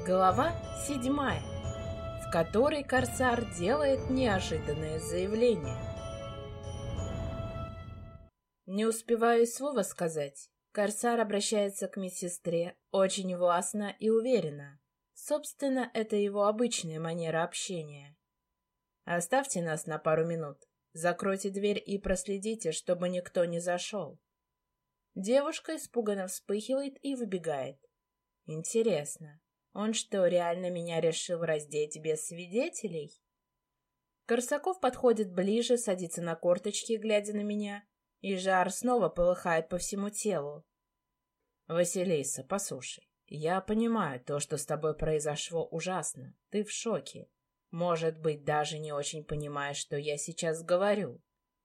Глава 7, в которой Корсар делает неожиданное заявление. Не успеваю и слова сказать. Корсар обращается к медсестре очень властно и уверенно. Собственно, это его обычная манера общения. «Оставьте нас на пару минут. Закройте дверь и проследите, чтобы никто не зашел». Девушка испуганно вспыхивает и выбегает. Интересно, он что, реально меня решил раздеть без свидетелей? Корсаков подходит ближе, садится на корточки, глядя на меня, и жар снова полыхает по всему телу. «Василиса, послушай, я понимаю, то, что с тобой произошло, ужасно. Ты в шоке. Может быть, даже не очень понимаешь, что я сейчас говорю.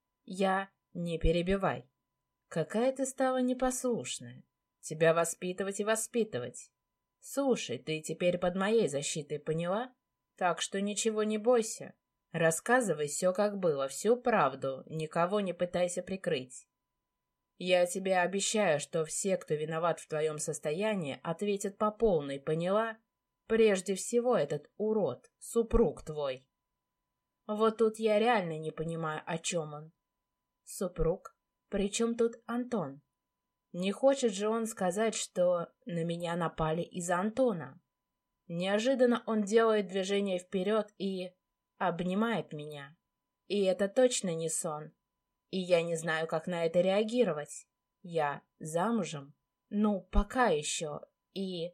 Не перебивай. Какая ты стала непослушная. Тебя воспитывать и воспитывать. Слушай, ты теперь под моей защитой, поняла? Так что ничего не бойся. Рассказывай все, как было, всю правду, никого не пытайся прикрыть. Я тебе обещаю, что все, кто виноват в твоем состоянии, ответят по полной, поняла? Прежде всего этот урод, супруг твой». Вот тут я реально не понимаю, о чем он. Супруг? Причем тут Антон? Не хочет же он сказать, что на меня напали из-за Антона? Неожиданно он делает движение вперед и обнимает меня. И это точно не сон. И я не знаю, как на это реагировать. Я замужем? Ну, пока еще. И...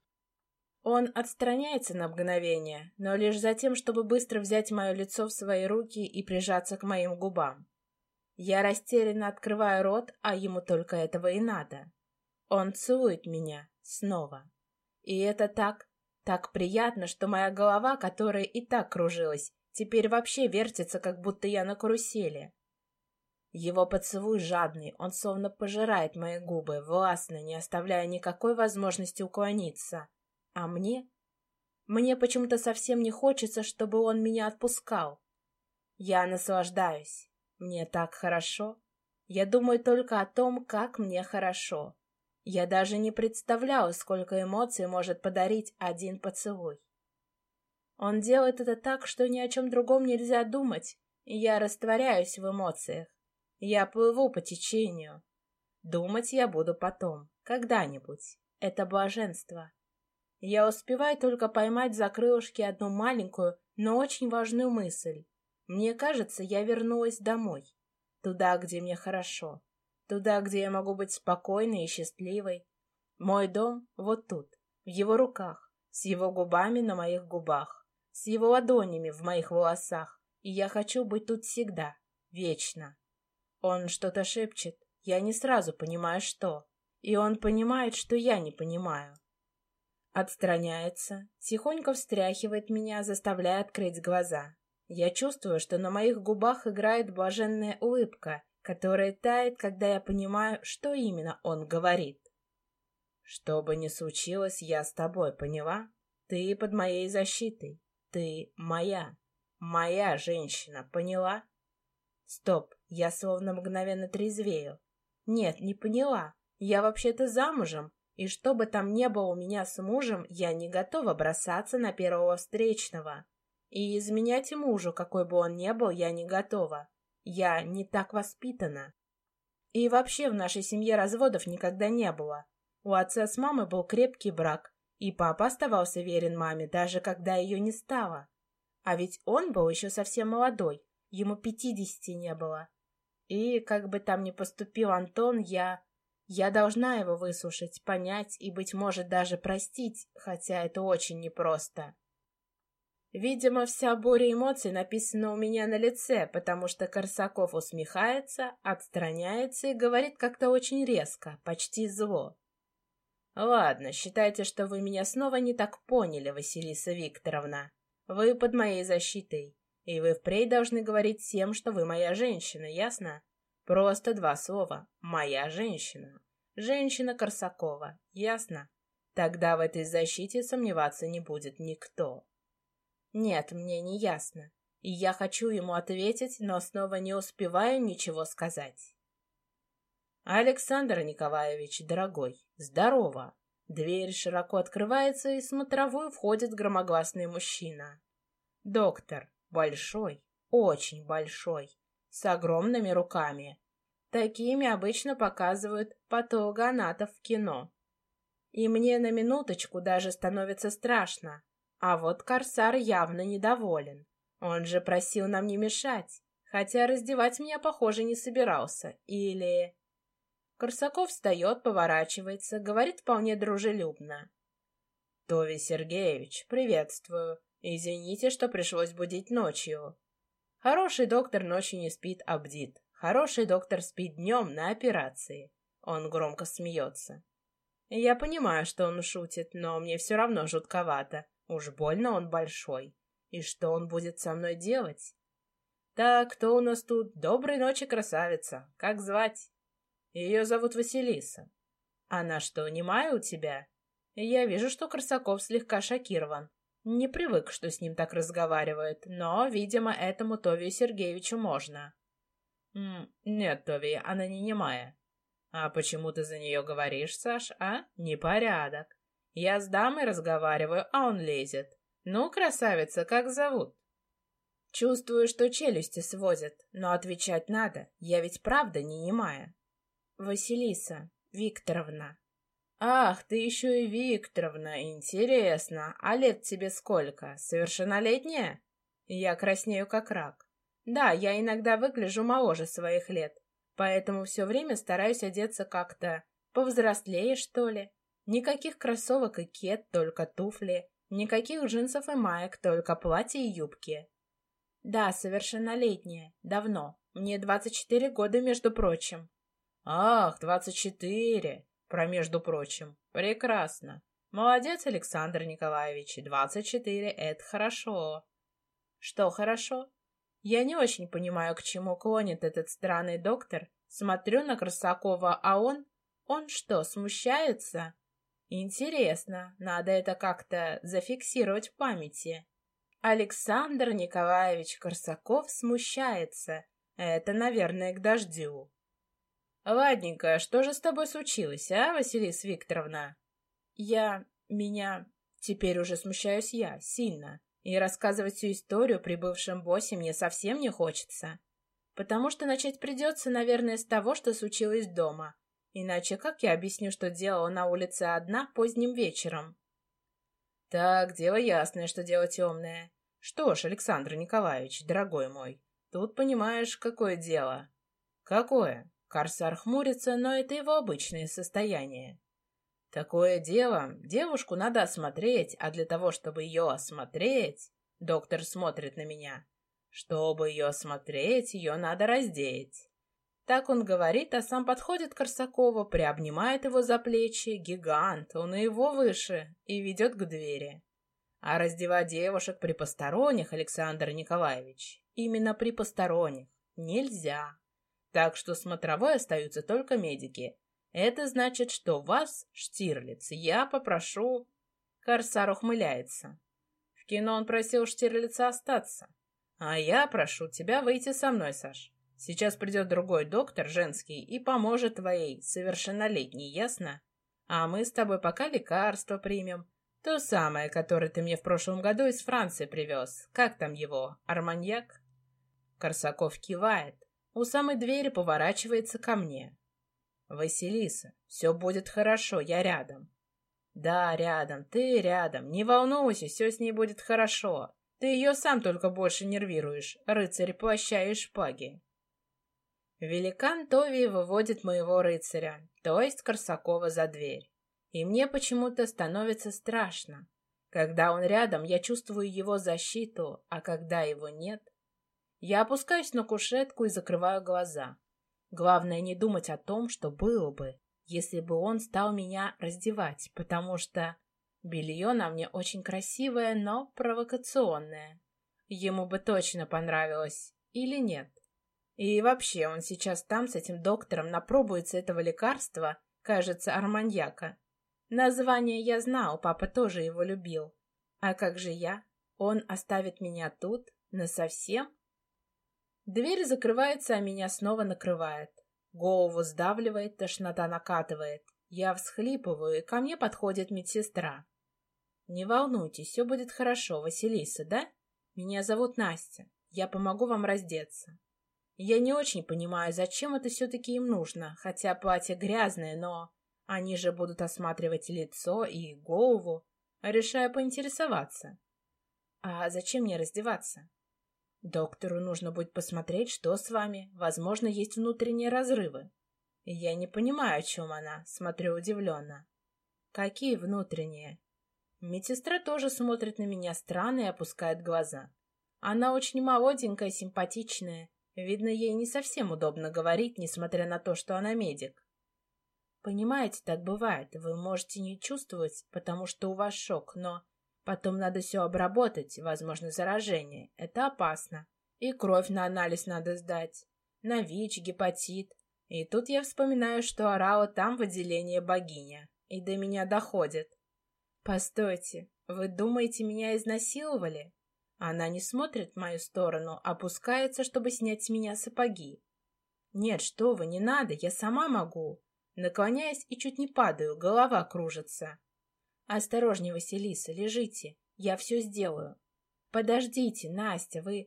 Он отстраняется на мгновение, но лишь за тем, чтобы быстро взять мое лицо в свои руки и прижаться к моим губам. Я растерянно открываю рот, а ему только этого и надо. Он целует меня снова. И это так приятно, что моя голова, которая и так кружилась, теперь вообще вертится, как будто я на карусели. Его поцелуй жадный, он словно пожирает мои губы, властно, не оставляя никакой возможности уклониться. А мне? Мне почему-то совсем не хочется, чтобы он меня отпускал. Я наслаждаюсь. Мне так хорошо. Я думаю только о том, как мне хорошо. Я даже не представляю, сколько эмоций может подарить один поцелуй. Он делает это так, что ни о чем другом нельзя думать, и я растворяюсь в эмоциях. Я плыву по течению. Думать я буду потом, когда-нибудь. Это блаженство. Я успеваю только поймать за крылышки одну маленькую, но очень важную мысль. Мне кажется, я вернулась домой. Туда, где мне хорошо. Туда, где я могу быть спокойной и счастливой. Мой дом вот тут, в его руках, с его губами на моих губах, с его ладонями в моих волосах. И я хочу быть тут всегда, вечно. Он что-то шепчет, я не сразу понимаю, что. И он понимает, что я не понимаю. Отстраняется, тихонько встряхивает меня, заставляя открыть глаза. Я чувствую, что на моих губах играет блаженная улыбка, которая тает, когда я понимаю, что именно он говорит. «Что бы ни случилось, я с тобой, поняла? Ты под моей защитой. Ты моя женщина, поняла?» Стоп, я словно мгновенно трезвею. Нет, не поняла. Я вообще-то замужем. И что бы там ни было у меня с мужем, я не готова бросаться на первого встречного. И изменять мужу, какой бы он ни был, я не готова. Я не так воспитана. И вообще в нашей семье разводов никогда не было. У отца с мамой был крепкий брак, и папа оставался верен маме, даже когда ее не стало. А ведь он был еще совсем молодой, ему 50 не было. И как бы там ни поступил Антон, я должна его выслушать, понять и, быть может, даже простить, хотя это очень непросто. Видимо, вся буря эмоций написана у меня на лице, потому что Корсаков усмехается, отстраняется и говорит как-то очень резко, почти зло. «Ладно, считайте, что вы меня снова не так поняли, Василиса Викторовна. Вы под моей защитой, и вы впредь должны говорить всем, что вы моя женщина, ясно? Просто 2 слова. Моя женщина. Женщина Корсакова. Ясно? Тогда в этой защите сомневаться не будет никто». Нет, мне не ясно. И я хочу ему ответить, но снова не успеваю ничего сказать. «Александр Николаевич, дорогой, здорово. Дверь широко открывается, и в смотровую входит громогласный мужчина. Доктор. Большой. Очень большой. С огромными руками. Такими обычно показывают патологоанатов в кино. И мне на минуточку даже становится страшно. А вот Корсар явно недоволен. Он же просил нам не мешать. Хотя раздевать меня, похоже, не собирался. Или... Корсаков встает, поворачивается, говорит вполне дружелюбно. «Тови Сергеевич, приветствую. Извините, что пришлось будить ночью». Хороший доктор ночью не спит, а бдит. Хороший доктор спит днем на операции. Он громко смеется. Я понимаю, что он шутит, но мне все равно жутковато. Уж больно он большой. И что он будет со мной делать? Так, кто у нас тут? Доброй ночи, красавица. Как звать? Ее зовут Василиса. Она что, немая у тебя? Я вижу, что Корсаков слегка шокирован. Не привык, что с ним так разговаривают, но, видимо, этому Товию Сергеевичу можно. Нет, Тови, она не немая. А почему ты за нее говоришь, Саш, а? Непорядок. Я с дамой разговариваю, а он лезет. Ну, красавица, как зовут? Чувствую, что челюсти сводят, но отвечать надо, я ведь правда не немая. Василиса Викторовна. Ах, ты еще и Викторовна, интересно. А лет тебе сколько? Совершеннолетняя? Я краснею как рак. Да, я иногда выгляжу моложе своих лет, поэтому все время стараюсь одеться как-то повзрослее, что ли. Никаких кроссовок и кет, только туфли. Никаких джинсов и маек, только платья и юбки. Да, совершеннолетняя. Давно. Мне 24 года, между прочим. Ах, 24. Про между прочим. Прекрасно. Молодец, Александр Николаевич. 24. Это хорошо. Что хорошо? Я не очень понимаю, к чему клонит этот странный доктор. Смотрю на Корсакова, а он... Он что, смущается? Интересно, надо это как-то зафиксировать в памяти. Александр Николаевич Корсаков смущается. Это, наверное, к дождю. Ладненько, что же с тобой случилось, а, Василиса Викторовна? Меня... Теперь уже смущаюсь я, сильно. И рассказывать всю историю при бывшем боссе мне совсем не хочется. Потому что начать придется, наверное, с того, что случилось дома. Иначе как я объясню, что делала на улице одна поздним вечером? Так, дело ясное, что дело темное. Что ж, Александр Николаевич, дорогой мой, тут понимаешь, какое дело. Какое? Корсар хмурится, но это его обычное состояние. Такое дело, девушку надо осмотреть, а для того, чтобы ее осмотреть... Доктор смотрит на меня. Чтобы ее осмотреть, ее надо раздеть. Так он говорит, а сам подходит к Корсакову, приобнимает его за плечи. Гигант, он и его выше, и ведет к двери. А раздевать девушек при посторонних, Александр Николаевич, именно при посторонних, нельзя. Так что смотровой остаются только медики. Это значит, что вас, Штирлиц, я попрошу... Корсар ухмыляется. В кино он просил Штирлица остаться. А я прошу тебя выйти со мной, Саш. Сейчас придет другой доктор, женский, и поможет твоей совершеннолетней, ясно? А мы с тобой пока лекарство примем. То самое, которое ты мне в прошлом году из Франции привез. Как там его? Арманьяк? Корсаков кивает. У самой двери поворачивается ко мне. Василиса, все будет хорошо, я рядом. Да, рядом, ты рядом. Не волнуйся, все с ней будет хорошо. Ты ее сам только больше нервируешь, рыцарь плаща и шпаги. Великан Тови выводит моего рыцаря, то есть Корсакова, за дверь. И мне почему-то становится страшно. Когда он рядом, я чувствую его защиту, а когда его нет... Я опускаюсь на кушетку и закрываю глаза. Главное не думать о том, что было бы, если бы он стал меня раздевать, потому что белье на мне очень красивое, но провокационное. Ему бы точно понравилось, или нет? И вообще, он сейчас там с этим доктором напробуется этого лекарства, кажется, арманьяка. Название я знал, папа тоже его любил. А как же я? Он оставит меня тут насовсем? Дверь закрывается, а меня снова накрывает. Голову сдавливает, тошнота накатывает. Я всхлипываю, и ко мне подходит медсестра. «Не волнуйтесь, все будет хорошо, Василиса, да? Меня зовут Настя. Я помогу вам раздеться». Я не очень понимаю, зачем это все-таки им нужно, хотя платье грязное, но они же будут осматривать лицо и голову. Решаю поинтересоваться. А зачем мне раздеваться? Доктору нужно будет посмотреть, что с вами. Возможно, есть внутренние разрывы. Я не понимаю, о чем она, смотрю удивленно. Какие внутренние? Медсестра тоже смотрит на меня странно и опускает глаза. Она очень молоденькая, симпатичная. Видно, ей не совсем удобно говорить, несмотря на то, что она медик. Понимаете, так бывает. Вы можете не чувствовать, потому что у вас шок, но потом надо все обработать, возможно, заражение. Это опасно. И кровь на анализ надо сдать. На ВИЧ, гепатит. И тут я вспоминаю, что орала там в отделении богиня. И до меня доходит. Постойте, вы думаете, меня изнасиловали? Она не смотрит в мою сторону, опускается, чтобы снять с меня сапоги. Нет, что вы, не надо, я сама могу. Наклоняюсь и чуть не падаю, голова кружится. Осторожнее, Василиса, лежите, я все сделаю. Подождите, Настя, вы...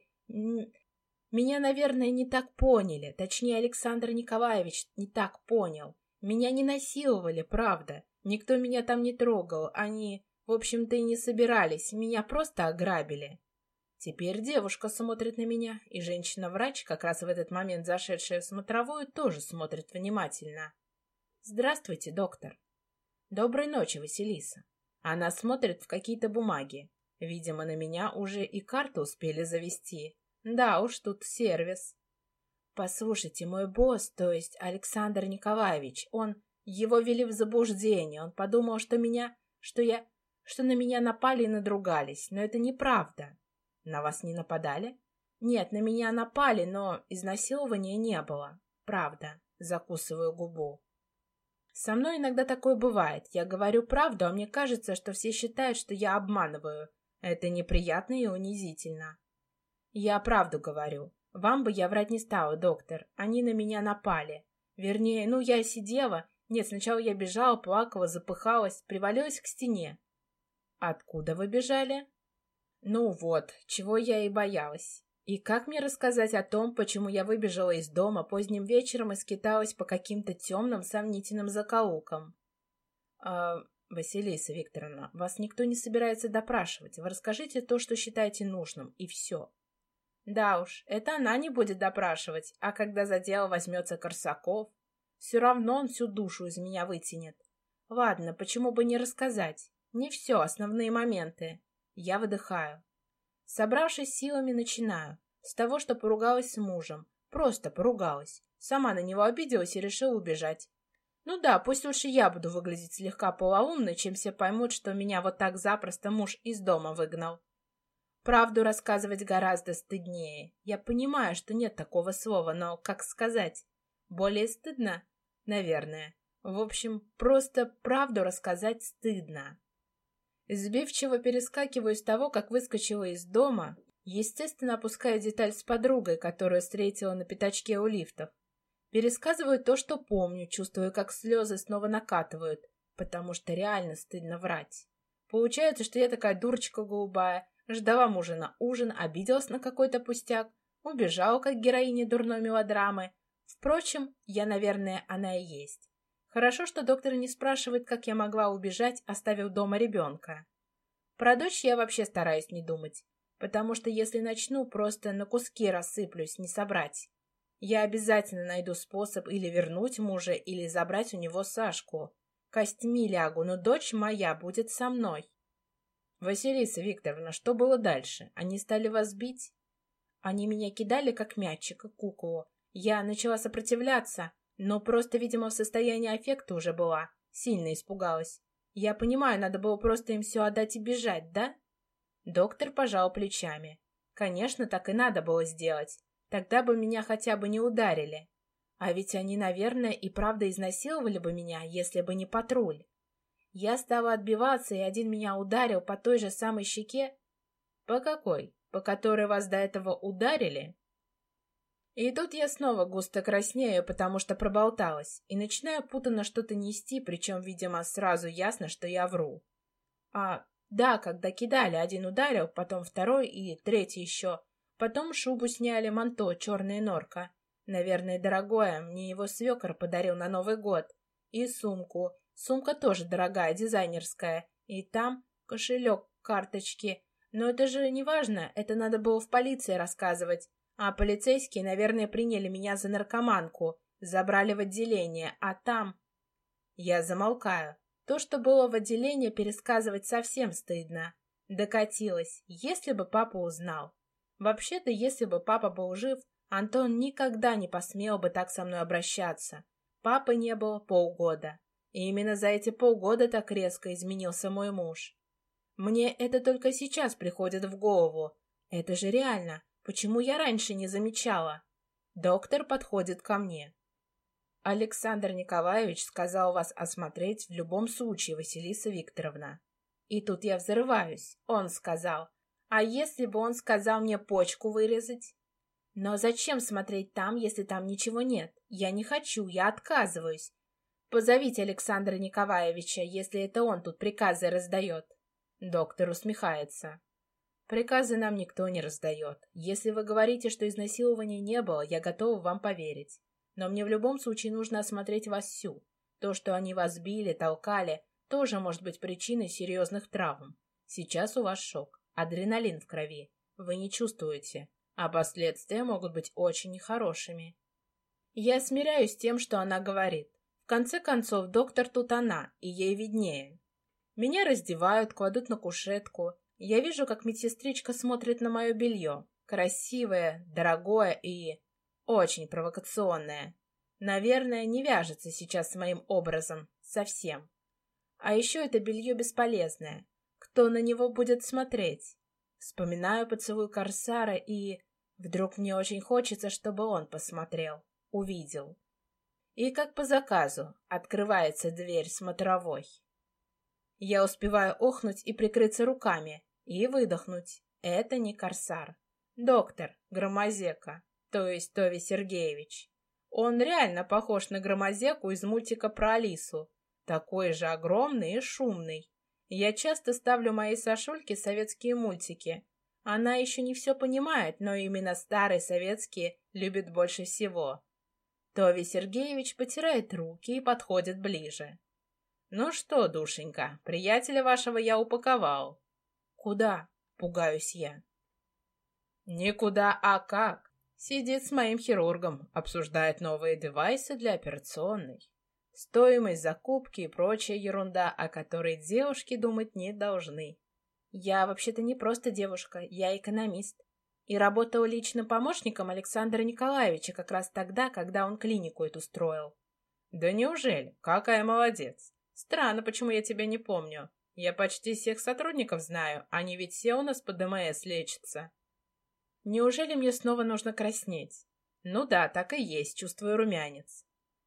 Меня, наверное, не так поняли, точнее, Александр Николаевич не так понял. Меня не насиловали, правда. Никто меня там не трогал, они, в общем-то, и не собирались, меня просто ограбили. Теперь девушка смотрит на меня, и женщина-врач, как раз в этот момент зашедшая в смотровую, тоже смотрит внимательно. «Здравствуйте, доктор». «Доброй ночи, Василиса». Она смотрит в какие-то бумаги. Видимо, на меня уже и карту успели завести. Да уж, тут сервис. «Послушайте, мой босс, то есть Александр Николаевич, его ввели в заблуждение. Он подумал, что на меня напали и надругались, но это неправда». «На вас не нападали?» «Нет, на меня напали, но изнасилования не было. Правда». Закусываю губу. Со мной иногда такое бывает. Я говорю правду, а мне кажется, что все считают, что я обманываю. Это неприятно и унизительно. Я правду говорю. Вам бы я врать не стала, доктор. Они на меня напали. Вернее, я сидела. Нет, сначала я бежала, плакала, запыхалась, привалилась к стене. Откуда вы бежали? Ну вот, чего я и боялась. И как мне рассказать о том, почему я выбежала из дома поздним вечером и скиталась по каким-то темным, сомнительным закоулкам? Василиса Викторовна, вас никто не собирается допрашивать. Вы расскажите то, что считаете нужным, и все. Да уж, это она не будет допрашивать, а когда за дело возьмется Корсаков, все равно он всю душу из меня вытянет. Ладно, почему бы не рассказать? Не все, основные моменты. Я выдыхаю. Собравшись силами, начинаю. С того, что поругалась с мужем. Просто поругалась. Сама на него обиделась и решила убежать. Ну да, пусть лучше я буду выглядеть слегка полоумной, чем все поймут, что меня вот так запросто муж из дома выгнал. Правду рассказывать гораздо стыднее. Я понимаю, что нет такого слова, но как сказать? Более стыдно? Наверное. В общем, просто правду рассказать стыдно. Сбивчиво перескакиваю с того, как выскочила из дома, естественно, опуская деталь с подругой, которую встретила на пятачке у лифтов. Пересказываю то, что помню, чувствую, как слезы снова накатывают, потому что реально стыдно врать. Получается, что я такая дурочка голубая, ждала мужа на ужин, обиделась на какой-то пустяк, убежала, как героиня дурной мелодрамы. Впрочем, я, наверное, она и есть. Хорошо, что доктор не спрашивает, как я могла убежать, оставив дома ребенка. Про дочь я вообще стараюсь не думать, потому что если начну, просто на куски рассыплюсь, не собрать. Я обязательно найду способ или вернуть мужа, или забрать у него Сашку. Костьми лягу, но дочь моя будет со мной. Василиса Викторовна, что было дальше? Они стали вас бить? Они меня кидали, как мячик, и куклу. Я начала сопротивляться, но просто, видимо, в состоянии аффекта уже была. Сильно испугалась. Я понимаю, надо было просто им все отдать и бежать, да? Доктор пожал плечами. Конечно, так и надо было сделать. Тогда бы меня хотя бы не ударили. А ведь они, наверное, и правда изнасиловали бы меня, если бы не патруль. Я стала отбиваться, и один меня ударил по той же самой щеке. По какой? По которой вас до этого ударили? И тут я снова густо краснею, потому что проболталась, и начинаю путанно что-то нести, причем, видимо, сразу ясно, что я вру. Да, когда кидали, один ударил, потом второй и третий еще. Потом шубу сняли, манто, черная норка. Наверное, дорогое, мне его свекор подарил на Новый год. И сумку. Сумка тоже дорогая, дизайнерская. И там кошелек, карточки. Но это же не важно, это надо было в полиции рассказывать. А полицейские, наверное, приняли меня за наркоманку, забрали в отделение, а там... Я замолкаю. То, что было в отделении, пересказывать совсем стыдно. Докатилась, если бы папа узнал. Вообще-то, если бы папа был жив, Антон никогда не посмел бы так со мной обращаться. Папы не было полгода. И именно за эти полгода так резко изменился мой муж. Мне это только сейчас приходит в голову. Это же реально. Почему я раньше не замечала? Доктор подходит ко мне. Александр Николаевич сказал вас осмотреть в любом случае, Василиса Викторовна. И тут я взрываюсь. Он сказал. А если бы он сказал мне почку вырезать? Но зачем смотреть там, если там ничего нет? Я не хочу, я отказываюсь. Позовите Александра Николаевича, если это он тут приказы раздает. Доктор усмехается. Приказы нам никто не раздает. Если вы говорите, что изнасилования не было, я готова вам поверить. Но мне в любом случае нужно осмотреть вас всю. То, что они вас били, толкали, тоже может быть причиной серьезных травм. Сейчас у вас шок, адреналин в крови. Вы не чувствуете, а последствия могут быть очень нехорошими. Я смиряюсь с тем, что она говорит. В конце концов, доктор тут она, и ей виднее. Меня раздевают, кладут на кушетку. Я вижу, как медсестричка смотрит на мое белье. Красивое, дорогое и очень провокационное. Наверное, не вяжется сейчас с моим образом. Совсем. А еще это белье бесполезное. Кто на него будет смотреть? Вспоминаю поцелуй Корсара и... Вдруг мне очень хочется, чтобы он посмотрел. Увидел. И как по заказу открывается дверь смотровой. Я успеваю охнуть и прикрыться руками, и выдохнуть. Это не Корсар. Доктор Громозека, то есть Тови Сергеевич. Он реально похож на Громозеку из мультика про Алису. Такой же огромный и шумный. Я часто ставлю моей Сашульке советские мультики. Она еще не все понимает, но именно старые советские любит больше всего. Тови Сергеевич потирает руки и подходит ближе. «Ну что, душенька, приятеля вашего я упаковал». «Куда?» — пугаюсь я. «Никуда, а как? Сидит с моим хирургом, обсуждает новые девайсы для операционной. Стоимость закупки и прочая ерунда, о которой девушки думать не должны. Я вообще-то не просто девушка, я экономист. И работала личным помощником Александра Николаевича как раз тогда, когда он клинику эту строил». «Да неужели? Какая молодец! Странно, почему я тебя не помню. Я почти всех сотрудников знаю, они ведь все у нас по ДМС лечатся». Неужели мне снова нужно краснеть? Ну да, так и есть, чувствую румянец.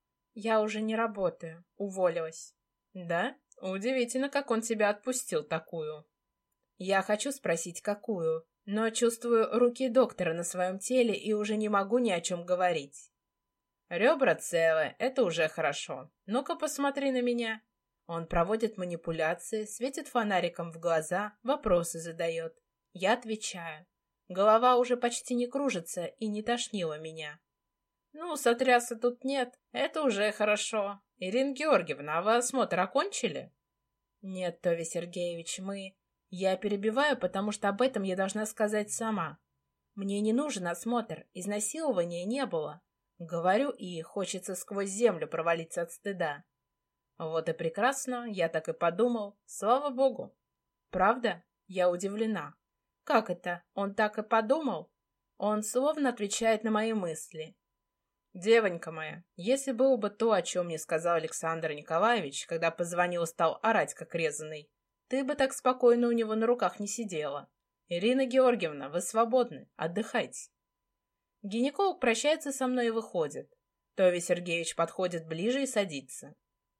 Я уже не работаю, уволилась. Да? Удивительно, как он тебя отпустил такую. Я хочу спросить, какую, но чувствую руки доктора на своем теле и уже не могу ни о чем говорить. Ребра целы, это уже хорошо. Ну-ка посмотри на меня. Он проводит манипуляции, светит фонариком в глаза, вопросы задает. Я отвечаю. Голова уже почти не кружится и не тошнило меня. Ну, сотряса тут нет, это уже хорошо. Ирина Георгиевна, а вы осмотр окончили? Нет, Тови Сергеевич, Я перебиваю, потому что об этом я должна сказать сама. Мне не нужен осмотр, изнасилования не было. Говорю, и хочется сквозь землю провалиться от стыда. Вот и прекрасно, я так и подумал. Слава богу. Правда? Я удивлена. Как это? Он так и подумал? Он словно отвечает на мои мысли. Девонька моя, если было бы то, о чем мне сказал Александр Николаевич, когда позвонил и стал орать, как резаный, ты бы так спокойно у него на руках не сидела. Ирина Георгиевна, вы свободны, отдыхайте. Гинеколог прощается со мной и выходит. Тови Сергеевич подходит ближе и садится.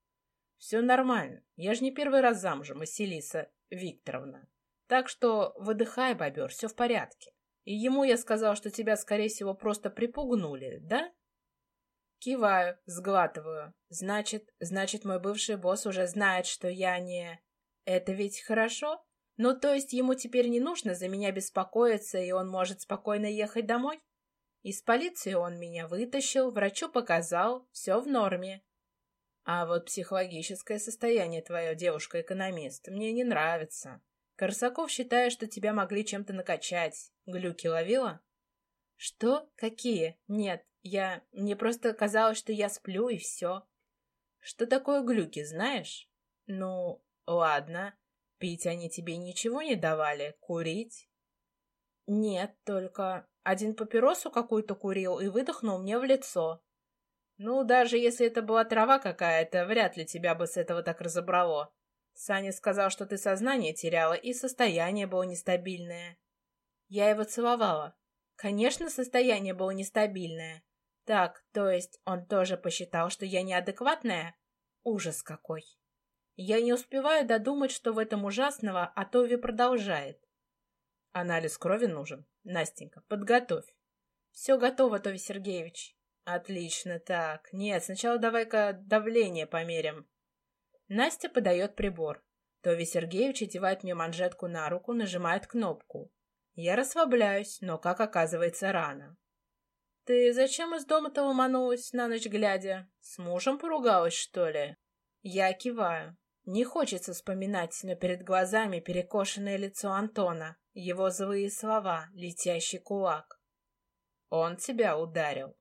Все нормально, я же не первый раз замужем, Василиса Викторовна. Так что выдыхай, бобер, все в порядке. И ему я сказал, что тебя, скорее всего, просто припугнули, да? Киваю, сглатываю. Значит, мой бывший босс уже знает, что я не... Это ведь хорошо? Ну, то есть ему теперь не нужно за меня беспокоиться, и он может спокойно ехать домой? Из полиции он меня вытащил, врачу показал, все в норме. А вот психологическое состояние твое, девушка-экономист, мне не нравится. Корсаков считает, что тебя могли чем-то накачать. Глюки ловила? Что? Какие? Нет, Мне просто казалось, что я сплю, и все. Что такое глюки, знаешь? Ну, ладно. Пить они тебе ничего не давали? Курить? Нет, только один папиросу какую-то курил и выдохнул мне в лицо. Ну, даже если это была трава какая-то, вряд ли тебя бы с этого так разобрало. Саня сказал, что ты сознание теряла и состояние было нестабильное. Я его целовала. Конечно, состояние было нестабильное. Так, то есть он тоже посчитал, что я неадекватная? Ужас какой. Я не успеваю додумать, что в этом ужасного, а Тови продолжает. Анализ крови нужен. Настенька, подготовь. Все готово, Тови Сергеевич. Отлично, так. Нет, сначала давай-ка давление померим. Настя подает прибор. Тови Сергеевич одевает мне манжетку на руку, нажимает кнопку. Я расслабляюсь, но, как оказывается, рано. Ты зачем из дома-то ломанулась на ночь глядя? С мужем поругалась, что ли? Я киваю. Не хочется вспоминать, но перед глазами перекошенное лицо Антона, его злые слова, летящий кулак. Он тебя ударил.